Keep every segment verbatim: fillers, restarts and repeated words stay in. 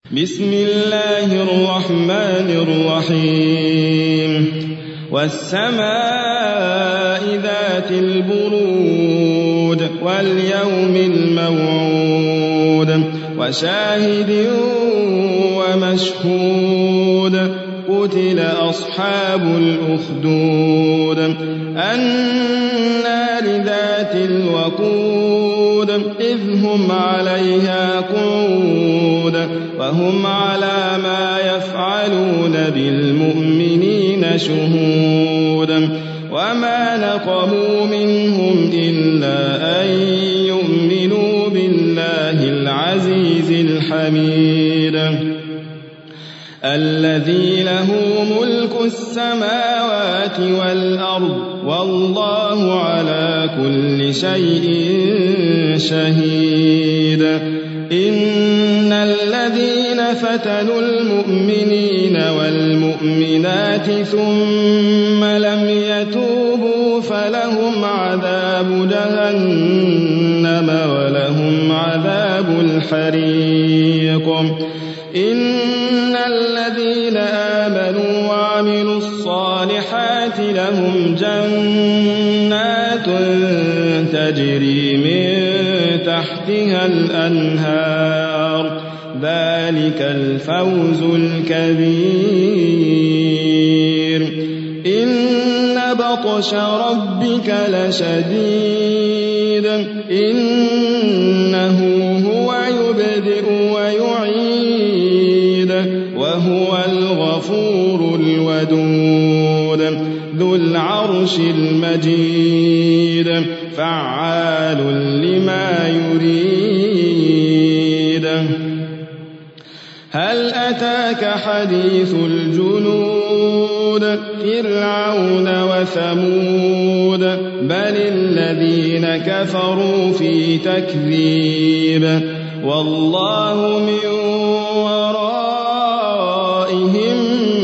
بسم الله الرحمن الرحيم والسماء ذات البرود واليوم الموعود وشاهد ومشهود قتل أصحاب الأخدود النار ذات الوقود إذ هم عليها قعود وهم على ما يفعلون بالمؤمنين شهود وما نقموا منهم إلا أن يؤمنوا بالله العزيز الحميد الذي له ملك السماوات والأرض والله على كل شيء شهيد إن الذين فتنوا المؤمنين والمؤمنات ثم لم يتوبوا فلهم عذاب جهنم ولهم عذاب الحريق إن الذين آمنوا وعملوا الصالحات لهم جنات تجري من تحتها الأنهار ذلك الفوز الكبير إن بطش ربك لشديد إنه هو يبدئ ويعيد وهو الغفور الودود ذو العرش المجيد فعال لما يريد هل أتاك حديث الجنود فرعون وثمود بل الذين كفروا في تكذيب والله من ورائهم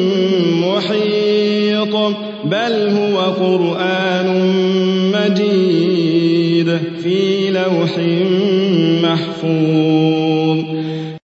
محيط بل هو قرآن مجيد في لوح محفوظ